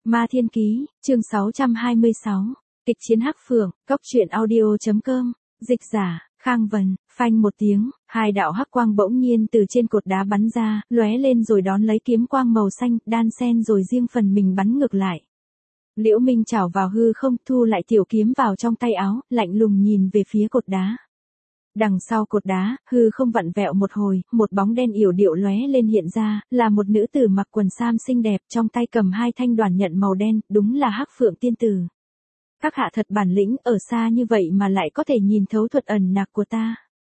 Ma Thiên Ký, chương 626, kịch chiến Hắc Phượng, Cốc truyện audio.com, dịch giả, Khang Vân, phanh một tiếng, hai đạo hắc quang bỗng nhiên từ trên cột đá bắn ra, lóe lên rồi đón lấy kiếm quang màu xanh, đan xen rồi riêng phần mình bắn ngược lại. Liễu Minh chảo vào hư không, thu lại tiểu kiếm vào trong tay áo, lạnh lùng nhìn về phía cột đá. Đằng sau cột đá, hư không vặn vẹo một hồi, một bóng đen yểu điệu lóe lên hiện ra, là một nữ tử mặc quần sam xinh đẹp, trong tay cầm hai thanh đoàn nhận màu đen, đúng là Hắc Phượng tiên tử. Các hạ thật bản lĩnh, ở xa như vậy mà lại có thể nhìn thấu thuật ẩn nặc của ta.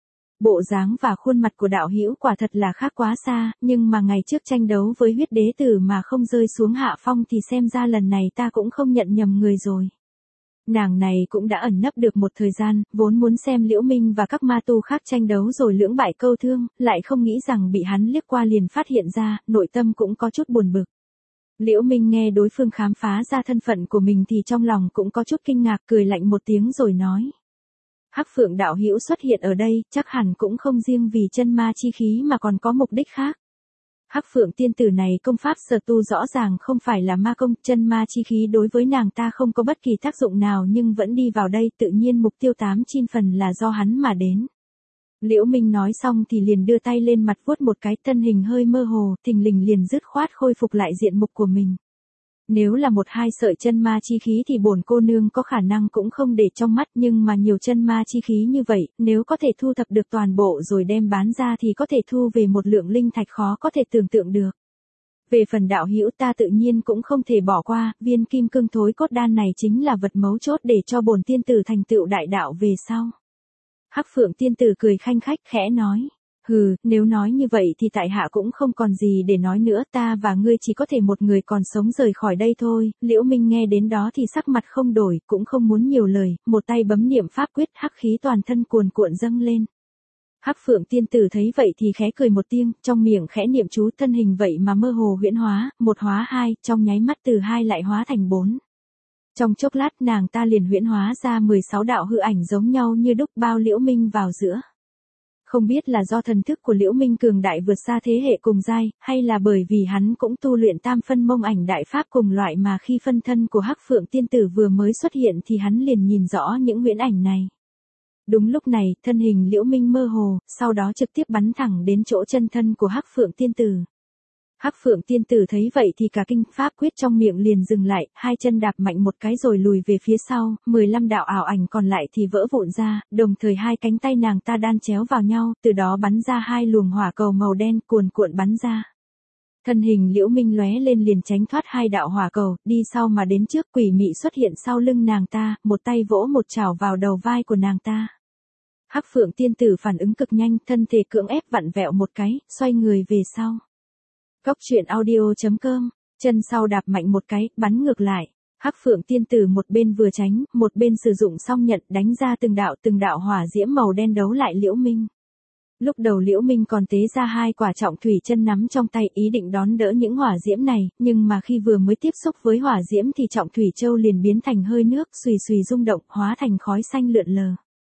Bộ dáng và khuôn mặt của đạo hữu quả thật là khác quá xa, nhưng mà ngày trước tranh đấu với huyết đế tử mà không rơi xuống hạ phong thì xem ra lần này ta cũng không nhận nhầm người rồi. Nàng này cũng đã ẩn nấp được một thời gian, vốn muốn xem Liễu Minh và các ma tu khác tranh đấu rồi lưỡng bại câu thương, lại không nghĩ rằng bị hắn liếc qua liền phát hiện ra, nội tâm cũng có chút buồn bực. Liễu Minh nghe đối phương khám phá ra thân phận của mình thì trong lòng cũng có chút kinh ngạc, cười lạnh một tiếng rồi nói. Hắc Phượng đạo hữu xuất hiện ở đây, chắc hẳn cũng không riêng vì chân ma chi khí mà còn có mục đích khác. Hắc Phượng tiên tử này công pháp sở tu rõ ràng không phải là ma công, chân ma chi khí đối với nàng ta không có bất kỳ tác dụng nào nhưng vẫn đi vào đây, tự nhiên mục tiêu 89% là do hắn mà đến. Liễu Minh nói xong thì liền đưa tay lên mặt vuốt một cái, thân hình hơi mơ hồ, thình lình liền dứt khoát khôi phục lại diện mục của mình. Nếu là một hai sợi chân ma chi khí thì bổn cô nương có khả năng cũng không để trong mắt, nhưng mà nhiều chân ma chi khí như vậy, nếu có thể thu thập được toàn bộ rồi đem bán ra thì có thể thu về một lượng linh thạch khó có thể tưởng tượng được. Về phần đạo hữu ta tự nhiên cũng không thể bỏ qua, viên kim cương thối cốt đan này chính là vật mấu chốt để cho bổn tiên tử thành tựu đại đạo về sau. Hắc Phượng tiên tử cười khanh khách khẽ nói. Hừ, nếu nói như vậy thì tại hạ cũng không còn gì để nói nữa, ta và ngươi chỉ có thể một người còn sống rời khỏi đây thôi. Liễu Minh nghe đến đó thì sắc mặt không đổi, cũng không muốn nhiều lời, một tay bấm niệm pháp quyết, hắc khí toàn thân cuồn cuộn dâng lên. Hắc Phượng tiên tử thấy vậy thì khẽ cười một tiếng, trong miệng khẽ niệm chú, thân hình vậy mà mơ hồ huyễn hóa, một hóa hai, trong nháy mắt từ hai lại hóa thành 4. Trong chốc lát nàng ta liền huyễn hóa ra 16 đạo hư ảnh giống nhau như đúc bao Liễu Minh vào giữa. Không biết là do thần thức của Liễu Minh cường đại vượt xa thế hệ cùng giai, hay là bởi vì hắn cũng tu luyện tam phân mông ảnh đại pháp cùng loại mà khi phân thân của Hắc Phượng tiên tử vừa mới xuất hiện thì hắn liền nhìn rõ những huyễn ảnh này. Đúng lúc này, thân hình Liễu Minh mơ hồ, sau đó trực tiếp bắn thẳng đến chỗ chân thân của Hắc Phượng tiên tử. Hắc Phượng tiên tử thấy vậy thì cả kinh pháp quyết trong miệng liền dừng lại, hai chân đạp mạnh một cái rồi lùi về phía sau, 15 đạo ảo ảnh còn lại thì vỡ vụn ra, đồng thời hai cánh tay nàng ta đan chéo vào nhau, từ đó bắn ra hai luồng hỏa cầu màu đen cuồn cuộn bắn ra. Thân hình Liễu Minh lóe lên liền tránh thoát hai đạo hỏa cầu, đi sau mà đến trước, quỷ mị xuất hiện sau lưng nàng ta, một tay vỗ một chảo vào đầu vai của nàng ta. Hắc Phượng tiên tử phản ứng cực nhanh, thân thể cưỡng ép vặn vẹo một cái, xoay người về sau. Cốc truyện audio.com, chân sau đạp mạnh một cái, bắn ngược lại. Hắc Phượng tiên tử một bên vừa tránh, một bên sử dụng song nhận đánh ra từng đạo hỏa diễm màu đen đấu lại Liễu Minh. Lúc đầu Liễu Minh còn tế ra hai quả trọng thủy chân nắm trong tay ý định đón đỡ những hỏa diễm này, nhưng mà khi vừa mới tiếp xúc với hỏa diễm thì trọng thủy châu liền biến thành hơi nước, xùy xùy rung động, hóa thành khói xanh lượn lờ.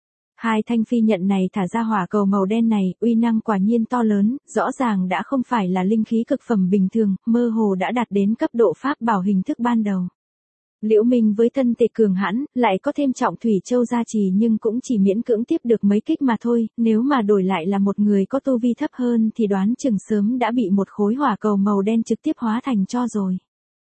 Hai thanh phi nhận này thả ra hỏa cầu màu đen này, uy năng quả nhiên to lớn, rõ ràng đã không phải là linh khí cực phẩm bình thường, mơ hồ đã đạt đến cấp độ pháp bảo hình thức ban đầu. Liễu Minh với thân thể cường hãn, lại có thêm trọng thủy châu gia trì nhưng cũng chỉ miễn cưỡng tiếp được mấy kích mà thôi, nếu mà đổi lại là một người có tu vi thấp hơn thì đoán chừng sớm đã bị một khối hỏa cầu màu đen trực tiếp hóa thành tro rồi.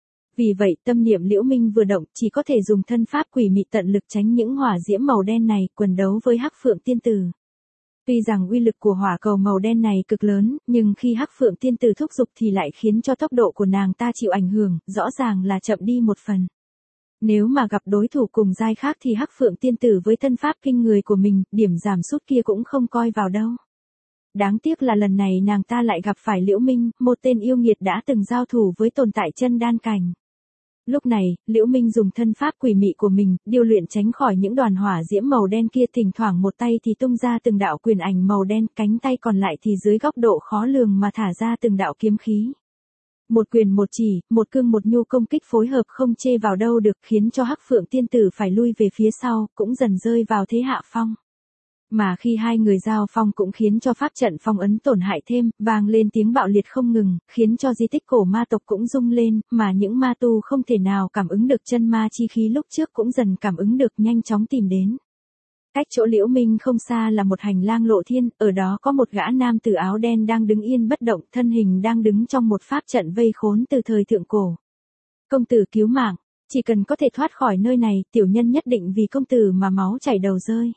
Vì vậy tâm niệm Liễu Minh vừa động chỉ có thể dùng thân pháp quỷ mị tận lực tránh những hỏa diễm màu đen này, quần đấu với Hắc Phượng tiên tử. Tuy rằng uy lực của hỏa cầu màu đen này cực lớn, nhưng khi Hắc Phượng tiên tử thúc giục thì lại khiến cho tốc độ của nàng ta chịu ảnh hưởng, rõ ràng là chậm đi một phần. Nếu mà gặp đối thủ cùng giai khác thì Hắc Phượng tiên tử với thân pháp kinh người của mình, điểm giảm sút kia cũng không coi vào đâu. Đáng tiếc là lần này nàng ta lại gặp phải Liễu Minh, một tên yêu nghiệt đã từng giao thủ với tồn tại chân đan cảnh. Lúc này, Liễu Minh dùng thân pháp quỷ mị của mình, điều luyện tránh khỏi những đoàn hỏa diễm màu đen kia, thỉnh thoảng một tay thì tung ra từng đạo quyền ảnh màu đen, cánh tay còn lại thì dưới góc độ khó lường mà thả ra từng đạo kiếm khí. Một quyền một chỉ, một cương một nhu công kích phối hợp không chê vào đâu được, khiến cho Hắc Phượng tiên tử phải lui về phía sau, cũng dần rơi vào thế hạ phong. Mà khi hai người giao phong cũng khiến cho pháp trận phong ấn tổn hại thêm, vang lên tiếng bạo liệt không ngừng, khiến cho di tích cổ ma tộc cũng rung lên, mà những ma tu không thể nào cảm ứng được chân ma chi khí lúc trước cũng dần cảm ứng được, nhanh chóng tìm đến. Cách chỗ Liễu Minh không xa là một hành lang lộ thiên, ở đó có một gã nam tử áo đen đang đứng yên bất động, thân hình đang đứng trong một pháp trận vây khốn từ thời thượng cổ. Công tử cứu mạng, chỉ cần có thể thoát khỏi nơi này, tiểu nhân nhất định vì công tử mà máu chảy đầu rơi.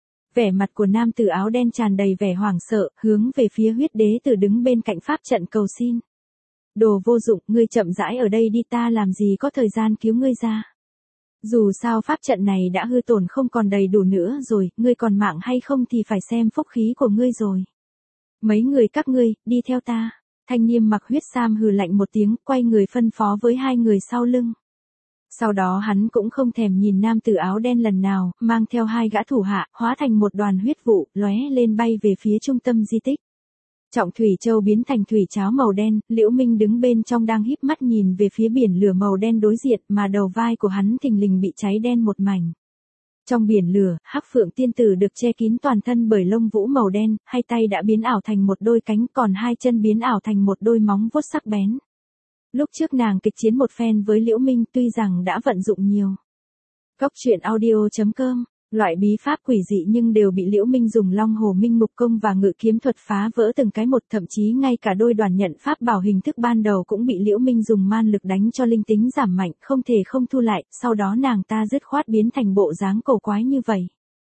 Vẻ mặt của nam tử áo đen tràn đầy vẻ hoảng sợ, hướng về phía huyết đế tử đứng bên cạnh pháp trận cầu xin. Đồ vô dụng, ngươi chậm rãi ở đây đi, ta làm gì có thời gian cứu ngươi ra. Dù sao pháp trận này đã hư tổn không còn đầy đủ nữa rồi, ngươi còn mạng hay không thì phải xem phúc khí của ngươi rồi. Mấy người các ngươi, đi theo ta. Thanh niên mặc huyết sam hừ lạnh một tiếng, quay người phân phó với hai người sau lưng. Sau đó hắn cũng không thèm nhìn nam tử áo đen lần nào, mang theo hai gã thủ hạ, hóa thành một đoàn huyết vụ, lóe lên bay về phía trung tâm di tích. Trọng thủy châu biến thành thủy cháo màu đen, Liễu Minh đứng bên trong đang híp mắt nhìn về phía biển lửa màu đen đối diện, mà đầu vai của hắn thình lình bị cháy đen một mảnh. Trong biển lửa, Hắc Phượng tiên tử được che kín toàn thân bởi lông vũ màu đen, hai tay đã biến ảo thành một đôi cánh, còn hai chân biến ảo thành một đôi móng vuốt sắc bén. Lúc trước nàng kịch chiến một phen với Liễu Minh, tuy rằng đã vận dụng nhiều. Góc truyện audio.com, loại bí pháp quỷ dị nhưng đều bị Liễu Minh dùng Long Hồ Minh Mục Công và Ngự Kiếm Thuật phá vỡ từng cái một, thậm chí ngay cả đôi đoàn nhận pháp bảo hình thức ban đầu cũng bị Liễu Minh dùng man lực đánh cho linh tính giảm mạnh, không thể không thu lại, sau đó nàng ta dứt khoát biến thành bộ dáng cổ quái như vậy.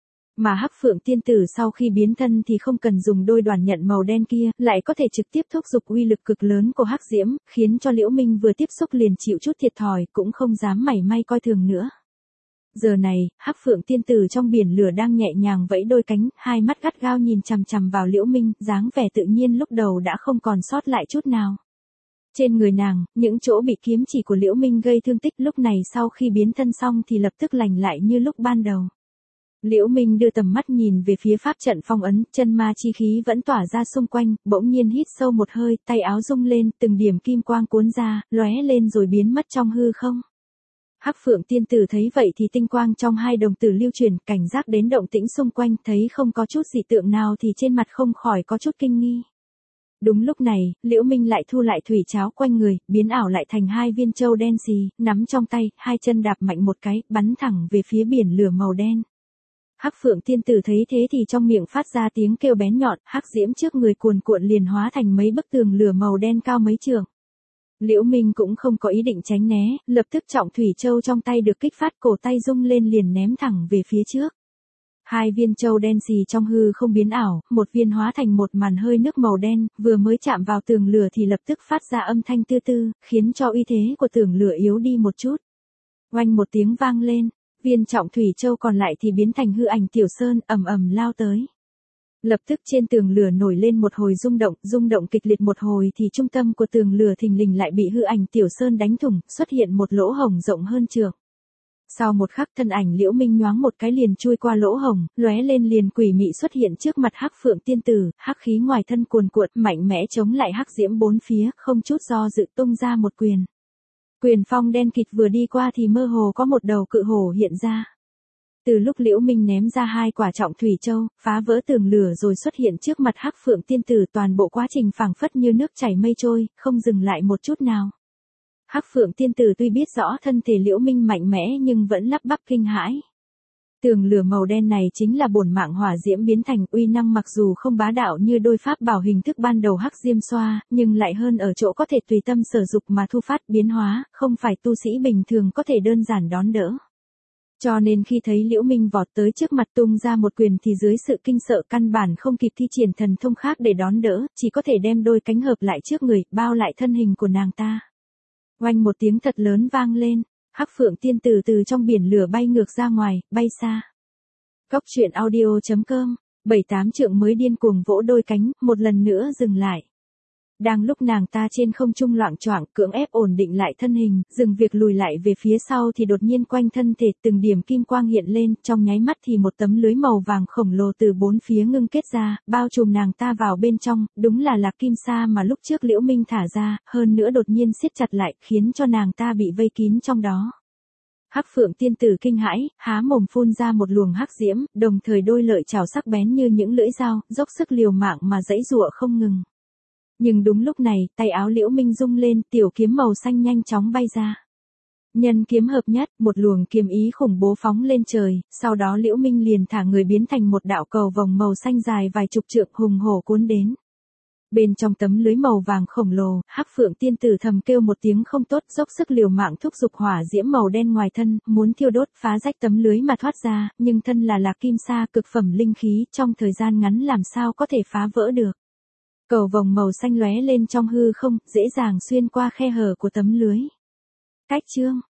Mà Hắc Phượng tiên tử sau khi biến thân thì không cần dùng đôi đoàn nhận màu đen kia, lại có thể trực tiếp thúc giục uy lực cực lớn của Hắc Diễm, khiến cho Liễu Minh vừa tiếp xúc liền chịu chút thiệt thòi, cũng không dám mảy may coi thường nữa. Giờ này, Hắc Phượng tiên tử trong biển lửa đang nhẹ nhàng vẫy đôi cánh, hai mắt gắt gao nhìn chằm chằm vào Liễu Minh, dáng vẻ tự nhiên lúc đầu đã không còn sót lại chút nào. Trên người nàng, những chỗ bị kiếm chỉ của Liễu Minh gây thương tích lúc này sau khi biến thân xong thì lập tức lành lại như lúc ban đầu. Liễu Minh đưa tầm mắt nhìn về phía pháp trận phong ấn, chân ma chi khí vẫn tỏa ra xung quanh, bỗng nhiên hít sâu một hơi, tay áo rung lên, từng điểm kim quang cuốn ra, lóe lên rồi biến mất trong hư không. Hắc Phượng tiên tử thấy vậy thì tinh quang trong hai đồng tử lưu chuyển, cảnh giác đến động tĩnh xung quanh, thấy không có chút dị tượng nào thì trên mặt không khỏi có chút kinh nghi. Đúng lúc này, Liễu Minh lại thu lại thủy cháo quanh người, biến ảo lại thành hai viên châu đen xì, nắm trong tay, hai chân đạp mạnh một cái, bắn thẳng về phía biển lửa màu đen. Hắc Phượng tiên tử thấy thế thì trong miệng phát ra tiếng kêu bén nhọn, hắc diễm trước người cuồn cuộn liền hóa thành mấy bức tường lửa màu đen cao mấy trượng. Liễu Minh cũng không có ý định tránh né, lập tức trọng thủy châu trong tay được kích phát, cổ tay rung lên liền ném thẳng về phía trước. Hai viên châu đen xì trong hư không biến ảo, một viên hóa thành một màn hơi nước màu đen, vừa mới chạm vào tường lửa thì lập tức phát ra âm thanh tư tư, khiến cho uy thế của tường lửa yếu đi một chút. Oanh một tiếng vang lên, viên trọng thủy châu còn lại thì biến thành hư ảnh tiểu sơn, ầm ầm lao tới. Lập tức trên tường lửa nổi lên một hồi rung động kịch liệt một hồi thì trung tâm của tường lửa thình lình lại bị hư ảnh tiểu sơn đánh thủng, xuất hiện một lỗ hổng rộng hơn trượng. Sau một khắc thân ảnh Liễu Minh nhoáng một cái liền chui qua lỗ hổng, lóe lên liền quỷ mị xuất hiện trước mặt Hắc Phượng tiên tử, hắc khí ngoài thân cuồn cuộn, mạnh mẽ chống lại hắc diễm bốn phía, không chút do dự tung ra một quyền. Quyền phong đen kịt vừa đi qua thì mơ hồ có một đầu cự hổ hiện ra. Từ lúc Liễu Minh ném ra hai quả trọng thủy châu, phá vỡ tường lửa rồi xuất hiện trước mặt Hắc Phượng tiên tử, toàn bộ quá trình phảng phất như nước chảy mây trôi, không dừng lại một chút nào. Hắc Phượng tiên tử tuy biết rõ thân thể Liễu Minh mạnh mẽ nhưng vẫn lắp bắp kinh hãi. Tường lửa màu đen này chính là bổn mạng hỏa diễm biến thành, uy năng mặc dù không bá đạo như đôi pháp bảo hình thức ban đầu Hắc Diêm Xoa, nhưng lại hơn ở chỗ có thể tùy tâm sở dục mà thu phát biến hóa, không phải tu sĩ bình thường có thể đơn giản đón đỡ. Cho nên khi thấy Liễu Minh vọt tới trước mặt tung ra một quyền thì dưới sự kinh sợ căn bản không kịp thi triển thần thông khác để đón đỡ, chỉ có thể đem đôi cánh hợp lại trước người, bao lại thân hình của nàng ta. Oanh một tiếng thật lớn vang lên, Hắc Phượng tiên tử từ trong biển lửa bay ngược ra ngoài, bay xa. Góc truyện audio.com, 7-8 trượng mới điên cuồng vỗ đôi cánh, một lần nữa dừng lại. Đang lúc nàng ta trên không trung loạng choạng cưỡng ép ổn định lại thân hình, dừng việc lùi lại về phía sau thì đột nhiên quanh thân thể từng điểm kim quang hiện lên, trong nháy mắt thì một tấm lưới màu vàng khổng lồ từ bốn phía ngưng kết ra, bao trùm nàng ta vào bên trong, đúng là lạc kim sa mà lúc trước Liễu Minh thả ra, hơn nữa đột nhiên siết chặt lại, khiến cho nàng ta bị vây kín trong đó. Hắc Phượng tiên tử kinh hãi, há mồm phun ra một luồng hắc diễm, đồng thời đôi lợi chảo sắc bén như những lưỡi dao, dốc sức liều mạng mà giãy giụa không ngừng. Nhưng đúng lúc này, tay áo Liễu Minh rung lên, tiểu kiếm màu xanh nhanh chóng bay ra. Nhân kiếm hợp nhất, một luồng kiếm ý khủng bố phóng lên trời, sau đó Liễu Minh liền thả người biến thành một đạo cầu vòng màu xanh dài vài chục trượng hùng hổ cuốn đến. Bên trong tấm lưới màu vàng khổng lồ, Hắc Phượng tiên tử thầm kêu một tiếng không tốt, dốc sức liều mạng thúc giục hỏa diễm màu đen ngoài thân, muốn thiêu đốt phá rách tấm lưới mà thoát ra, nhưng thân là lạc kim sa cực phẩm linh khí, trong thời gian ngắn làm sao có thể phá vỡ được. Cầu vòng màu xanh lóe lên trong hư không, dễ dàng xuyên qua khe hở của tấm lưới. Cách chương